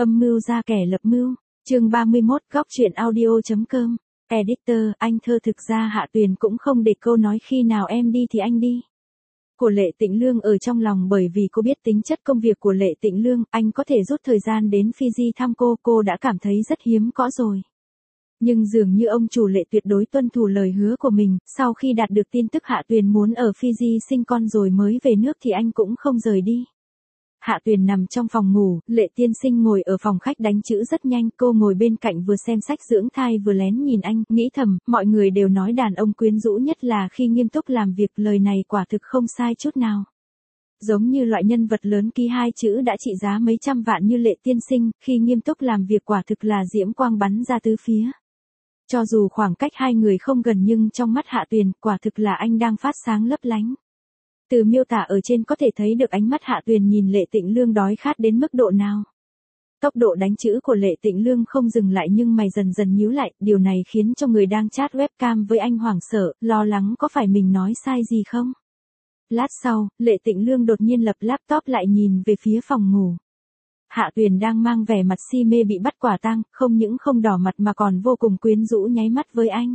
Âm mưu ra kẻ lập mưu. Chương 31, góc truyện audio.com. Editor, anh thơ thực ra Hạ Tuyền cũng không để cô nói khi nào em đi thì anh đi. Của Lệ Tĩnh Lương ở trong lòng, bởi vì cô biết tính chất công việc của Lệ Tĩnh Lương, anh có thể rút thời gian đến Fiji thăm cô đã cảm thấy rất hiếm có rồi. Nhưng dường như ông chủ Lệ tuyệt đối tuân thủ lời hứa của mình, sau khi đạt được tin tức Hạ Tuyền muốn ở Fiji sinh con rồi mới về nước thì anh cũng không rời đi. Hạ Tuyền nằm trong phòng ngủ, Lệ tiên sinh ngồi ở phòng khách đánh chữ rất nhanh, cô ngồi bên cạnh vừa xem sách dưỡng thai vừa lén nhìn anh, nghĩ thầm, mọi người đều nói đàn ông quyến rũ nhất là khi nghiêm túc làm việc, lời này quả thực không sai chút nào. Giống như loại nhân vật lớn ký hai chữ đã trị giá mấy trăm vạn như Lệ tiên sinh, khi nghiêm túc làm việc quả thực là diễm quang bắn ra tứ phía. Cho dù khoảng cách hai người không gần nhưng trong mắt Hạ Tuyền, quả thực là anh đang phát sáng lấp lánh. Từ miêu tả ở trên có thể thấy được ánh mắt Hạ Tuyền nhìn Lệ Tĩnh Lương đói khát đến mức độ nào. Tốc độ đánh chữ của Lệ Tĩnh Lương không dừng lại nhưng mày dần dần nhíu lại, điều này khiến cho người đang chat webcam với anh hoảng sợ, lo lắng có phải mình nói sai gì không. Lát sau, Lệ Tĩnh Lương đột nhiên lập laptop lại nhìn về phía phòng ngủ. Hạ Tuyền đang mang vẻ mặt si mê bị bắt quả tang, không những không đỏ mặt mà còn vô cùng quyến rũ nháy mắt với anh.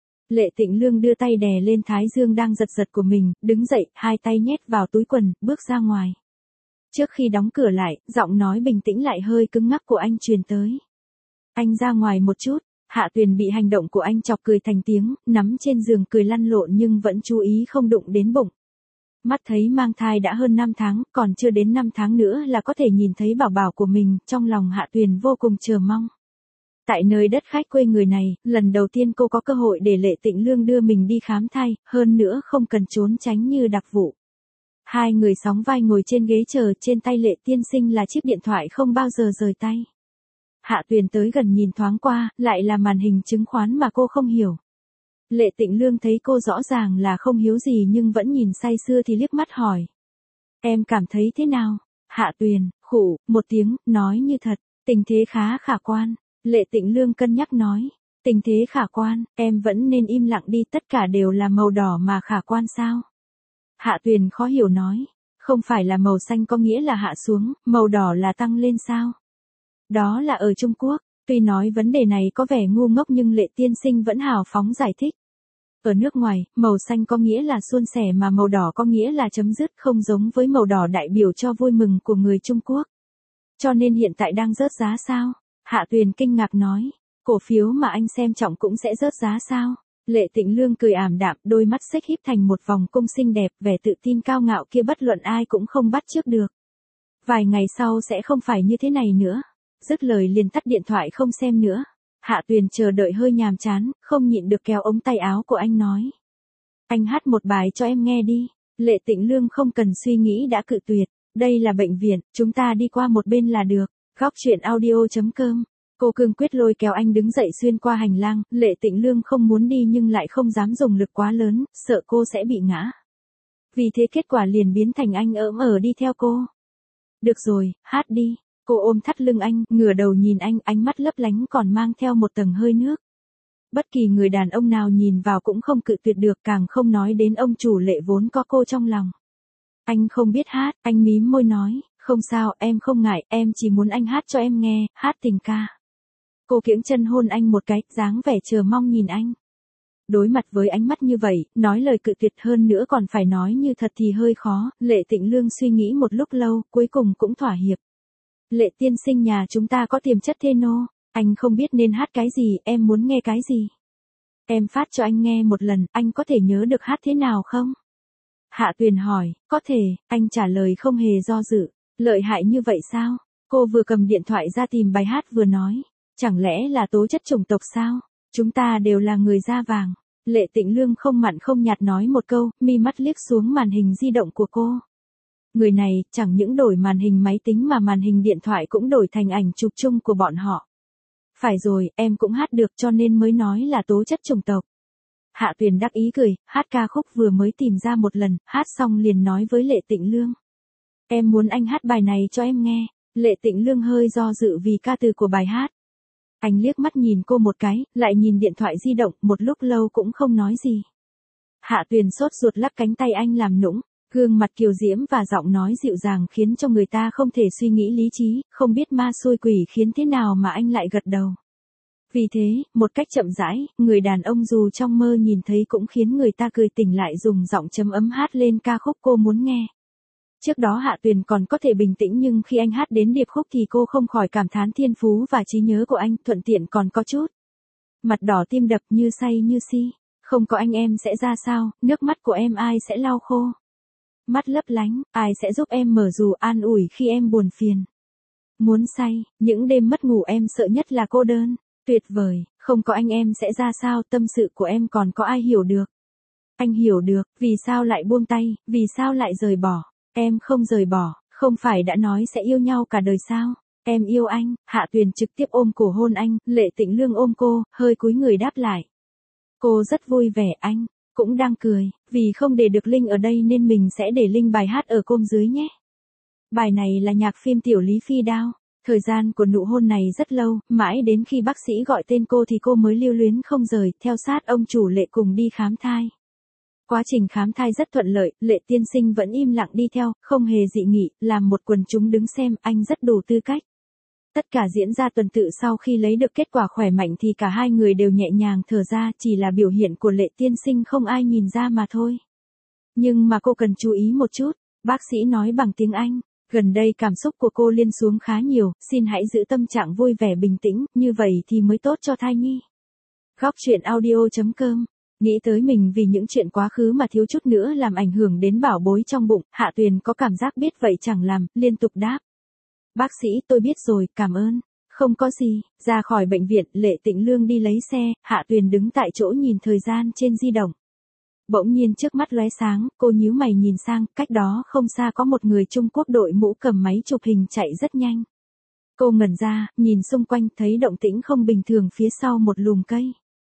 Lệ Tĩnh Lương đưa tay đè lên thái dương đang giật giật của mình, đứng dậy, hai tay nhét vào túi quần, bước ra ngoài. Trước khi đóng cửa lại, giọng nói bình tĩnh lại hơi cứng ngắc của anh truyền tới. Anh ra ngoài một chút. Hạ Tuyền bị hành động của anh chọc cười thành tiếng, nắm trên giường cười lăn lộn nhưng vẫn chú ý không đụng đến bụng. Mắt thấy mang thai đã hơn 5 tháng, còn chưa đến 5 tháng nữa là có thể nhìn thấy bảo bảo của mình, trong lòng Hạ Tuyền vô cùng chờ mong. Tại nơi đất khách quê người này, lần đầu tiên cô có cơ hội để Lệ Tĩnh Lương đưa mình đi khám thai, hơn nữa không cần trốn tránh như đặc vụ. Hai người sóng vai ngồi trên ghế chờ, trên tay Lệ tiên sinh là chiếc điện thoại không bao giờ rời tay. Hạ Tuyền tới gần nhìn thoáng qua, lại là màn hình chứng khoán mà cô không hiểu. Lệ Tĩnh Lương thấy cô rõ ràng là không hiếu gì nhưng vẫn nhìn say sưa thì liếc mắt hỏi. Em cảm thấy thế nào? Hạ Tuyền, khụ, một tiếng, nói như thật, tình thế khá khả quan. Lệ Tĩnh Lương cân nhắc nói, tình thế khả quan, em vẫn nên im lặng đi, tất cả đều là màu đỏ mà khả quan sao? Hạ Tuyền khó hiểu nói, không phải là màu xanh có nghĩa là hạ xuống, màu đỏ là tăng lên sao? Đó là ở Trung Quốc, tuy nói vấn đề này có vẻ ngu ngốc nhưng Lệ tiên sinh vẫn hào phóng giải thích. Ở nước ngoài, màu xanh có nghĩa là suôn sẻ mà màu đỏ có nghĩa là chấm dứt, không giống với màu đỏ đại biểu cho vui mừng của người Trung Quốc. Cho nên hiện tại đang rớt giá sao? Hạ Tuyền kinh ngạc nói, cổ phiếu mà anh xem trọng cũng sẽ rớt giá sao? Lệ Tĩnh Lương cười ảm đạm, đôi mắt xếch híp thành một vòng cung xinh đẹp, vẻ tự tin cao ngạo kia bất luận ai cũng không bắt chước được. Vài ngày sau sẽ không phải như thế này nữa. Dứt lời liền tắt điện thoại không xem nữa. Hạ Tuyền chờ đợi hơi nhàm chán, không nhịn được kéo ống tay áo của anh nói. Anh hát một bài cho em nghe đi. Lệ Tĩnh Lương không cần suy nghĩ đã cự tuyệt. Đây là bệnh viện, chúng ta đi qua một bên là được. Góc truyện audio.com. Cô cương quyết lôi kéo anh đứng dậy xuyên qua hành lang, Lệ Tĩnh Lương không muốn đi nhưng lại không dám dùng lực quá lớn, sợ cô sẽ bị ngã. Vì thế kết quả liền biến thành anh đi theo cô. Được rồi, hát đi. Cô ôm thắt lưng anh, ngửa đầu nhìn anh, ánh mắt lấp lánh còn mang theo một tầng hơi nước. Bất kỳ người đàn ông nào nhìn vào cũng không cự tuyệt được, càng không nói đến ông chủ Lệ vốn có cô trong lòng. Anh không biết hát, anh mím môi nói, không sao, em không ngại, em chỉ muốn anh hát cho em nghe, hát tình ca. Cô kiễng chân hôn anh một cái, dáng vẻ chờ mong nhìn anh. Đối mặt với ánh mắt như vậy, nói lời cự tuyệt hơn nữa còn phải nói như thật thì hơi khó, Lệ Tĩnh Lương suy nghĩ một lúc lâu, cuối cùng cũng thỏa hiệp. Lệ tiên sinh, nhà chúng ta có tiềm chất tenor, anh không biết nên hát cái gì, em muốn nghe cái gì? Em phát cho anh nghe một lần, anh có thể nhớ được hát thế nào không? Hạ Tuyền hỏi, có thể, anh trả lời không hề do dự, lợi hại như vậy sao? Cô vừa cầm điện thoại ra tìm bài hát vừa nói, chẳng lẽ là tố chất chủng tộc sao? Chúng ta đều là người da vàng. Lệ Tĩnh Lương không mặn không nhạt nói một câu, mi mắt liếc xuống màn hình di động của cô. Người này, chẳng những đổi màn hình máy tính mà màn hình điện thoại cũng đổi thành ảnh chụp chung của bọn họ. Phải rồi, em cũng hát được cho nên mới nói là tố chất chủng tộc. Hạ Tuyền đắc ý cười, hát ca khúc vừa mới tìm ra một lần, hát xong liền nói với Lệ Tĩnh Lương. Em muốn anh hát bài này cho em nghe. Lệ Tĩnh Lương hơi do dự vì ca từ của bài hát. Anh liếc mắt nhìn cô một cái, lại nhìn điện thoại di động, một lúc lâu cũng không nói gì. Hạ Tuyền sốt ruột lắc cánh tay anh làm nũng. Gương mặt kiều diễm và giọng nói dịu dàng khiến cho người ta không thể suy nghĩ lý trí, không biết ma xui quỷ khiến thế nào mà anh lại gật đầu. Vì thế, một cách chậm rãi, người đàn ông dù trong mơ nhìn thấy cũng khiến người ta cười tỉnh lại dùng giọng chấm ấm hát lên ca khúc cô muốn nghe. Trước đó Hạ Tuyền còn có thể bình tĩnh nhưng khi anh hát đến điệp khúc thì cô không khỏi cảm thán thiên phú và trí nhớ của anh, thuận tiện còn có chút. Mặt đỏ tim đập như say như si. Không có anh em sẽ ra sao, nước mắt của em ai sẽ lau khô. Mắt lấp lánh, ai sẽ giúp em mở dù an ủi khi em buồn phiền. Muốn say, những đêm mất ngủ em sợ nhất là cô đơn. Tuyệt vời, không có anh em sẽ ra sao, tâm sự của em còn có ai hiểu được. Anh hiểu được, vì sao lại buông tay, vì sao lại rời bỏ. Em không rời bỏ, không phải đã nói sẽ yêu nhau cả đời sao. Em yêu anh. Hạ Tuyền trực tiếp ôm cổ hôn anh, Lệ Tĩnh Lương ôm cô, hơi cúi người đáp lại. Cô rất vui vẻ, anh cũng đang cười, vì không để được Linh ở đây nên mình sẽ để Linh bài hát ở côm dưới nhé. Bài này là nhạc phim Tiểu Lý Phi Đao. Thời gian của nụ hôn này rất lâu, mãi đến khi bác sĩ gọi tên cô thì cô mới lưu luyến không rời, theo sát ông chủ Lệ cùng đi khám thai. Quá trình khám thai rất thuận lợi, Lệ tiên sinh vẫn im lặng đi theo, không hề dị nghị, làm một quần chúng đứng xem, anh rất đủ tư cách. Tất cả diễn ra tuần tự sau khi lấy được kết quả khỏe mạnh thì cả hai người đều nhẹ nhàng thở ra, chỉ là biểu hiện của Lệ tiên sinh không ai nhìn ra mà thôi. Nhưng mà cô cần chú ý một chút, bác sĩ nói bằng tiếng Anh. Gần đây cảm xúc của cô lên xuống khá nhiều, xin hãy giữ tâm trạng vui vẻ bình tĩnh, như vậy thì mới tốt cho thai nhi. Góc chuyện audio.com. Nghĩ tới mình vì những chuyện quá khứ mà thiếu chút nữa làm ảnh hưởng đến bảo bối trong bụng, Hạ Tuyền có cảm giác biết vậy chẳng làm, liên tục đáp. Bác sĩ tôi biết rồi, cảm ơn. Không có gì. Ra khỏi bệnh viện, Lệ Tĩnh Lương đi lấy xe, Hạ Tuyền đứng tại chỗ nhìn thời gian trên di động. Bỗng nhiên trước mắt lóe sáng, cô nhíu mày nhìn sang, cách đó không xa có một người Trung Quốc đội mũ cầm máy chụp hình chạy rất nhanh. Cô ngẩn ra, nhìn xung quanh thấy động tĩnh không bình thường phía sau một lùm cây.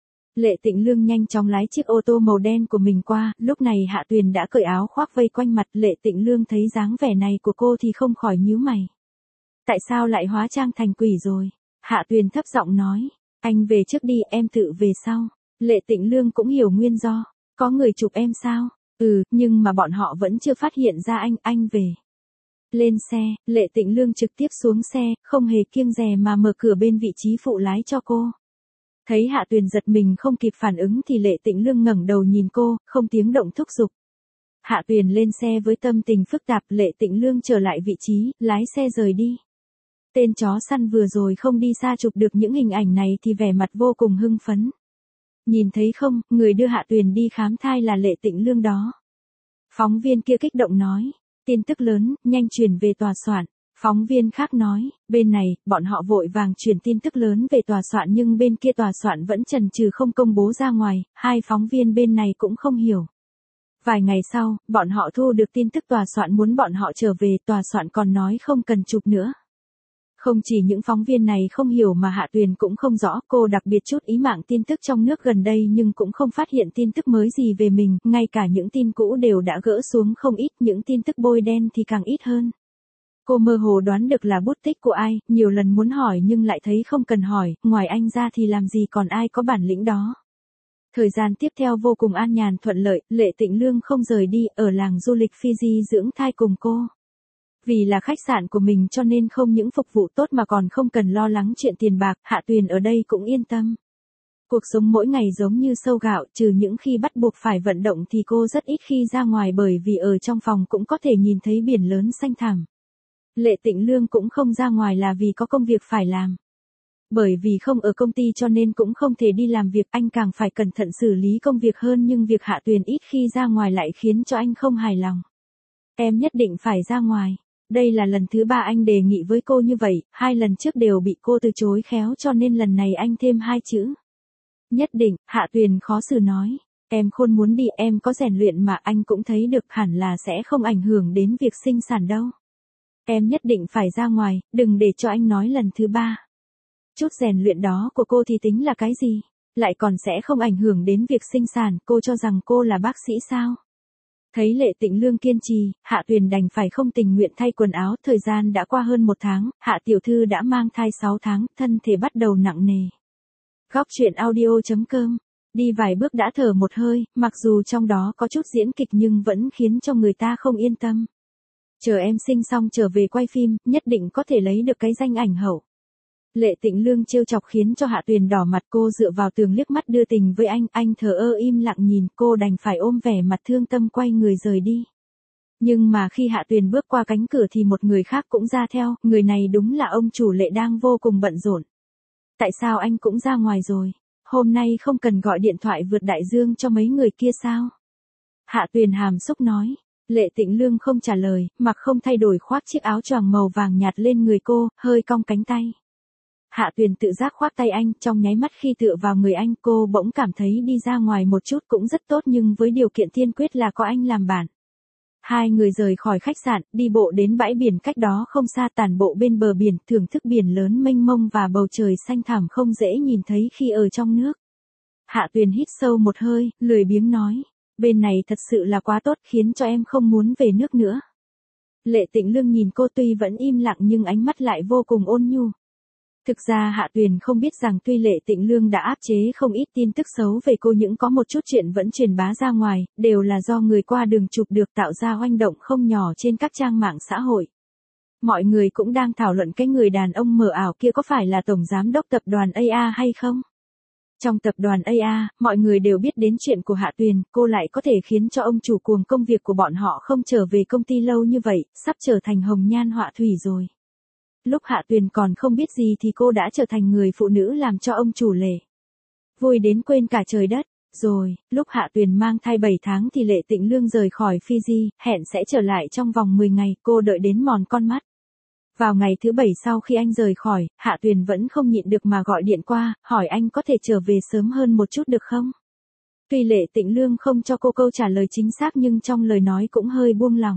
Lệ Tĩnh Lương nhanh chóng lái chiếc ô tô màu đen của mình qua, lúc này Hạ Tuyền đã cởi áo khoác vây quanh mặt, Lệ Tĩnh Lương thấy dáng vẻ này của cô thì không khỏi nhíu mày. Tại sao lại hóa trang thành quỷ rồi? Hạ Tuyền thấp giọng nói, anh về trước đi, em tự về sau. Lệ Tĩnh Lương cũng hiểu nguyên do, có người chụp em sao? Nhưng mà bọn họ vẫn chưa phát hiện ra anh về. Lên xe, Lệ Tĩnh Lương trực tiếp xuống xe, không hề kiêng dè mà mở cửa bên vị trí phụ lái cho cô. Thấy Hạ Tuyền giật mình không kịp phản ứng thì Lệ Tĩnh Lương ngẩng đầu nhìn cô, không tiếng động thúc giục. Hạ Tuyền lên xe với tâm tình phức tạp, Lệ Tĩnh Lương trở lại vị trí, lái xe rời đi. Tên chó săn vừa rồi không đi xa chụp được những hình ảnh này thì vẻ mặt vô cùng hưng phấn. Nhìn thấy không, người đưa Hạ Tuyền đi khám thai là Lệ Tĩnh Lương đó. Phóng viên kia kích động nói, tin tức lớn, nhanh truyền về tòa soạn. Phóng viên khác nói, bên này, bọn họ vội vàng truyền tin tức lớn về tòa soạn nhưng bên kia tòa soạn vẫn chần chừ không công bố ra ngoài, hai phóng viên bên này cũng không hiểu. Vài ngày sau, bọn họ thu được tin tức tòa soạn muốn bọn họ trở về, tòa soạn còn nói không cần chụp nữa. Không chỉ những phóng viên này không hiểu mà Hạ Tuyền cũng không rõ, cô đặc biệt chút ý mạng tin tức trong nước gần đây nhưng cũng không phát hiện tin tức mới gì về mình, ngay cả những tin cũ đều đã gỡ xuống không ít, những tin tức bôi đen thì càng ít hơn. Cô mơ hồ đoán được là bút tích của ai, nhiều lần muốn hỏi nhưng lại thấy không cần hỏi, ngoài anh ra thì làm gì còn ai có bản lĩnh đó. Thời gian tiếp theo vô cùng an nhàn thuận lợi, Lệ Tĩnh Lương không rời đi, ở làng du lịch Fiji dưỡng thai cùng cô. Vì là khách sạn của mình cho nên không những phục vụ tốt mà còn không cần lo lắng chuyện tiền bạc, Hạ Tuyền ở đây cũng yên tâm. Cuộc sống mỗi ngày giống như sâu gạo, trừ những khi bắt buộc phải vận động thì cô rất ít khi ra ngoài bởi vì ở trong phòng cũng có thể nhìn thấy biển lớn xanh thẳm. Lệ Tĩnh Lương cũng không ra ngoài là vì có công việc phải làm. Bởi vì không ở công ty cho nên cũng không thể đi làm việc, anh càng phải cẩn thận xử lý công việc hơn nhưng việc Hạ Tuyền ít khi ra ngoài lại khiến cho anh không hài lòng. Em nhất định phải ra ngoài. Đây là lần thứ 3 anh đề nghị với cô như vậy, 2 lần trước đều bị cô từ chối khéo cho nên lần này anh thêm 2 chữ. Nhất định, Hạ Tuyền khó xử nói. Em khôn muốn đi, em có rèn luyện mà anh cũng thấy được hẳn là sẽ không ảnh hưởng đến việc sinh sản đâu. Em nhất định phải ra ngoài, đừng để cho anh nói lần thứ 3. Chút rèn luyện đó của cô thì tính là cái gì? Lại còn sẽ không ảnh hưởng đến việc sinh sản, cô cho rằng cô là bác sĩ sao? Thấy Lệ Tĩnh Lương kiên trì, Hạ Tuyền đành phải không tình nguyện thay quần áo, thời gian đã qua hơn 1 tháng, Hạ tiểu thư đã mang thai 6 tháng, thân thể bắt đầu nặng nề. Góc chuyện audio.com Đi vài bước đã thở một hơi, mặc dù trong đó có chút diễn kịch nhưng vẫn khiến cho người ta không yên tâm. Chờ em sinh xong trở về quay phim, nhất định có thể lấy được cái danh ảnh hậu. Lệ Tĩnh Lương trêu chọc khiến cho Hạ Tuyền đỏ mặt, cô dựa vào tường liếc mắt đưa tình với anh thờ ơ im lặng nhìn, cô đành phải ôm vẻ mặt thương tâm quay người rời đi. Nhưng mà khi Hạ Tuyền bước qua cánh cửa thì một người khác cũng ra theo, người này đúng là ông chủ Lệ đang vô cùng bận rộn. Tại sao anh cũng ra ngoài rồi? Hôm nay không cần gọi điện thoại vượt đại dương cho mấy người kia sao? Hạ Tuyền hàm xúc nói. Lệ Tĩnh Lương không trả lời, mặc không thay đổi khoác chiếc áo choàng màu vàng nhạt lên người cô, hơi cong cánh tay. Hạ Tuyền tự giác khoác tay anh, trong nháy mắt khi tựa vào người anh cô bỗng cảm thấy đi ra ngoài một chút cũng rất tốt nhưng với điều kiện tiên quyết là có anh làm bạn. Hai người rời khỏi khách sạn, đi bộ đến bãi biển cách đó không xa, tản bộ bên bờ biển, thưởng thức biển lớn mênh mông và bầu trời xanh thẳm không dễ nhìn thấy khi ở trong nước. Hạ Tuyền hít sâu một hơi, lười biếng nói, bên này thật sự là quá tốt khiến cho em không muốn về nước nữa. Lệ Tĩnh Lương nhìn cô tuy vẫn im lặng nhưng ánh mắt lại vô cùng ôn nhu. Thực ra Hạ Tuyền không biết rằng tuy Lệ Tĩnh Lương đã áp chế không ít tin tức xấu về cô nhưng có một chút chuyện vẫn truyền bá ra ngoài, đều là do người qua đường chụp được tạo ra oanh động không nhỏ trên các trang mạng xã hội. Mọi người cũng đang thảo luận cái người đàn ông mờ ảo kia có phải là tổng giám đốc tập đoàn AA hay không? Trong tập đoàn AA, mọi người đều biết đến chuyện của Hạ Tuyền, cô lại có thể khiến cho ông chủ cuồng công việc của bọn họ không trở về công ty lâu như vậy, sắp trở thành hồng nhan họa thủy rồi. Lúc Hạ Tuyền còn không biết gì thì cô đã trở thành người phụ nữ làm cho ông chủ Lệ vui đến quên cả trời đất. Rồi, lúc Hạ Tuyền mang thai 7 tháng thì Lệ Tĩnh Lương rời khỏi Fiji, hẹn sẽ trở lại trong vòng 10 ngày, cô đợi đến mòn con mắt. Vào ngày thứ 7 sau khi anh rời khỏi, Hạ Tuyền vẫn không nhịn được mà gọi điện qua, hỏi anh có thể trở về sớm hơn một chút được không? Tuy Lệ Tĩnh Lương không cho cô câu trả lời chính xác nhưng trong lời nói cũng hơi buông lòng.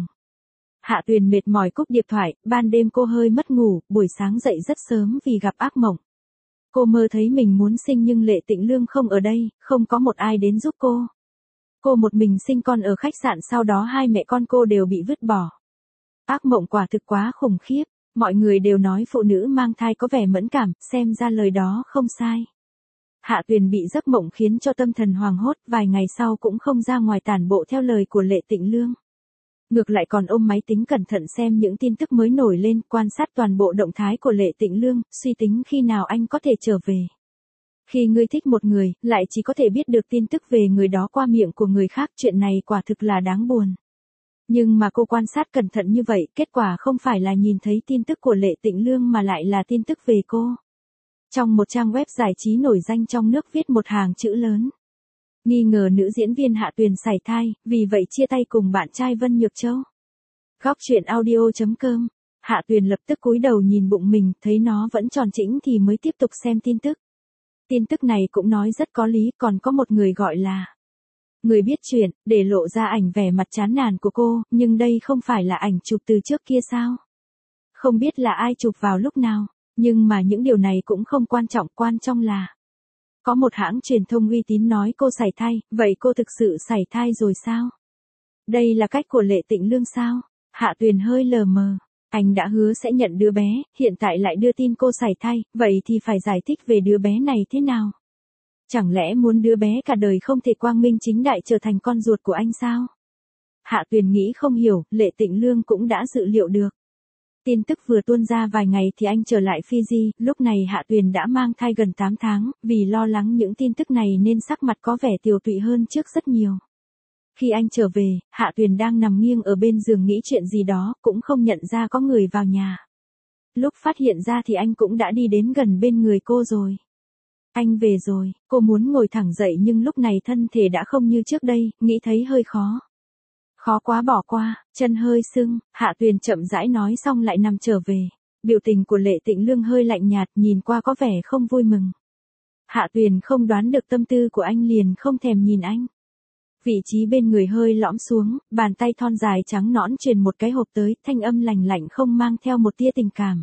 Hạ Tuyền mệt mỏi cúp điện thoại, ban đêm cô hơi mất ngủ, buổi sáng dậy rất sớm vì gặp ác mộng. Cô mơ thấy mình muốn sinh nhưng Lệ Tĩnh Lương không ở đây, không có một ai đến giúp cô. Cô một mình sinh con ở khách sạn, sau đó hai mẹ con cô đều bị vứt bỏ. Ác mộng quả thực quá khủng khiếp, mọi người đều nói phụ nữ mang thai có vẻ mẫn cảm, xem ra lời đó không sai. Hạ Tuyền bị giấc mộng khiến cho tâm thần hoảng hốt, vài ngày sau cũng không ra ngoài tản bộ theo lời của Lệ Tĩnh Lương. Ngược lại còn ôm máy tính cẩn thận xem những tin tức mới nổi lên, quan sát toàn bộ động thái của Lệ Tĩnh Lương, suy tính khi nào anh có thể trở về. Khi ngươi thích một người, lại chỉ có thể biết được tin tức về người đó qua miệng của người khác, chuyện này quả thực là đáng buồn. Nhưng mà cô quan sát cẩn thận như vậy, kết quả không phải là nhìn thấy tin tức của Lệ Tĩnh Lương mà lại là tin tức về cô. Trong một trang web giải trí nổi danh trong nước viết một hàng chữ lớn. Nghi ngờ nữ diễn viên Hạ Tuyền sảy thai, vì vậy chia tay cùng bạn trai Vân Nhược Châu. Góc truyện audio.com. Hạ Tuyền lập tức cúi đầu nhìn bụng mình, thấy nó vẫn tròn trĩnh thì mới tiếp tục xem tin tức. Tin tức này cũng nói rất có lý, còn có một người gọi là người biết chuyện, để lộ ra ảnh vẻ mặt chán nản của cô, nhưng đây không phải là ảnh chụp từ trước kia sao? Không biết là ai chụp vào lúc nào, nhưng mà những điều này cũng không quan trọng, quan trọng là có một hãng truyền thông uy tín nói cô sảy thai, vậy cô thực sự sảy thai rồi sao? Đây là cách của Lệ Tĩnh Lương sao? Hạ Tuyền hơi lờ mờ. Anh đã hứa sẽ nhận đứa bé, hiện tại lại đưa tin cô sảy thai, vậy thì phải giải thích về đứa bé này thế nào? Chẳng lẽ muốn đứa bé cả đời không thể quang minh chính đại trở thành con ruột của anh sao? Hạ Tuyền nghĩ không hiểu, Lệ Tĩnh Lương cũng đã dự liệu được. Tin tức vừa tuôn ra vài ngày thì anh trở lại Fiji, lúc này Hạ Tuyền đã mang thai gần 8 tháng, vì lo lắng những tin tức này nên sắc mặt có vẻ tiều tụy hơn trước rất nhiều. Khi anh trở về, Hạ Tuyền đang nằm nghiêng ở bên giường nghĩ chuyện gì đó, cũng không nhận ra có người vào nhà. Lúc phát hiện ra thì anh cũng đã đi đến gần bên người cô rồi. Anh về rồi, cô muốn ngồi thẳng dậy nhưng lúc này thân thể đã không như trước đây, nghĩ thấy hơi khó. Khó quá bỏ qua, chân hơi sưng, Hạ Tuyền chậm rãi nói xong lại nằm trở về. Biểu tình của Lệ Tĩnh Lương hơi lạnh nhạt, nhìn qua có vẻ không vui mừng. Hạ Tuyền không đoán được tâm tư của anh liền không thèm nhìn anh. Vị trí bên người hơi lõm xuống, bàn tay thon dài trắng nõn truyền một cái hộp tới, thanh âm lành lạnh không mang theo một tia tình cảm.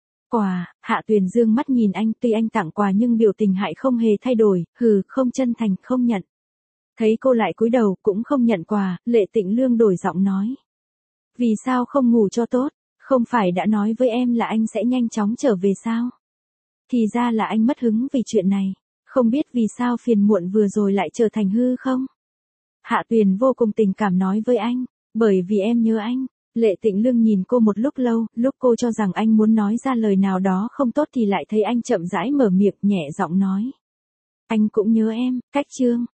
Quà, Hạ Tuyền dương mắt nhìn anh, tuy anh tặng quà nhưng biểu tình hại không hề thay đổi, không chân thành, không nhận. Thấy cô lại cúi đầu, cũng không nhận quà, Lệ Tĩnh Lương đổi giọng nói. Vì sao không ngủ cho tốt, không phải đã nói với em là anh sẽ nhanh chóng trở về sao? Thì ra là anh mất hứng vì chuyện này. Không biết vì sao phiền muộn vừa rồi lại trở thành hư không? Hạ Tuyền vô cùng tình cảm nói với anh, bởi vì em nhớ anh. Lệ Tĩnh Lương nhìn cô một lúc lâu, lúc cô cho rằng anh muốn nói ra lời nào đó không tốt thì lại thấy anh chậm rãi mở miệng nhẹ giọng nói. Anh cũng nhớ em, cách chương.